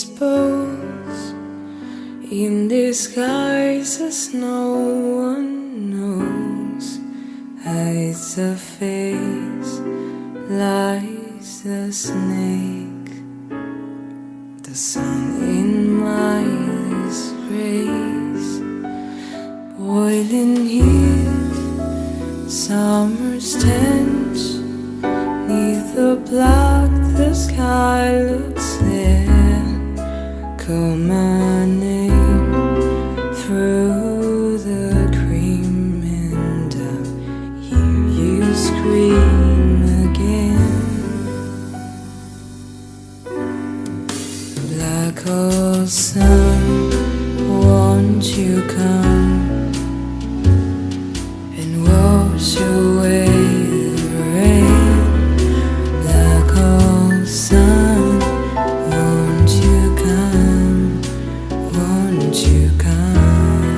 dispose in disguises no one knows. Hides a face, lies a snake. The sun in my disgrace, boiling heat, summer's tense. Neath the black, the sky looks there. Call my name through the cream, and I'll hear you scream again. Black hole sun, won't you come and wash away the rain? Black hole sun, won't you come? Won't you come?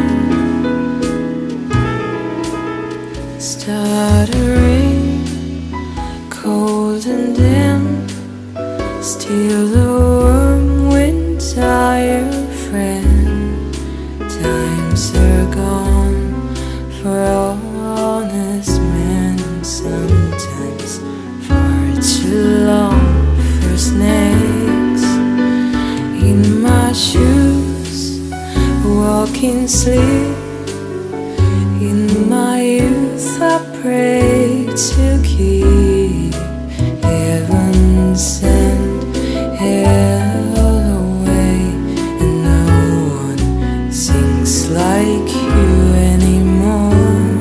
Stuttering, cold and dim, still the warm wind, tired friend. Times are gone for honest men, sometimes far too long for snakes. In my shoes, walking sleep. In my youth I pray to keep heaven sent hell away, and no one sings like you anymore.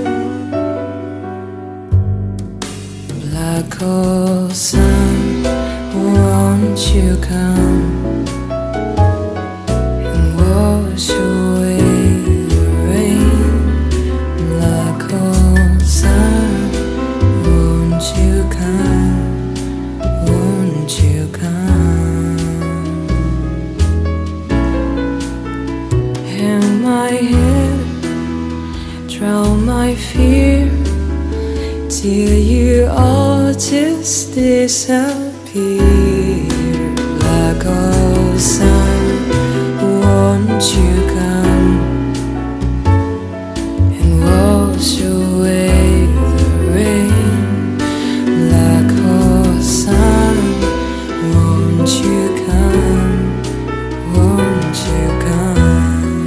Black hole sun, won't you come and wash away the rain? Black hole sun, won't you come? Won't you come? Hang my head, drown my fear, till you all just disappear. Black hole sun, won't you come and wash away the rain? Black hole sun, won't you come? Won't you come?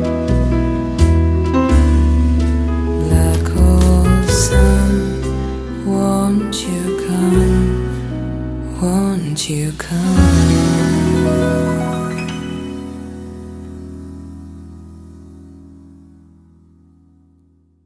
Black hole sun, won't you come? Won't you come?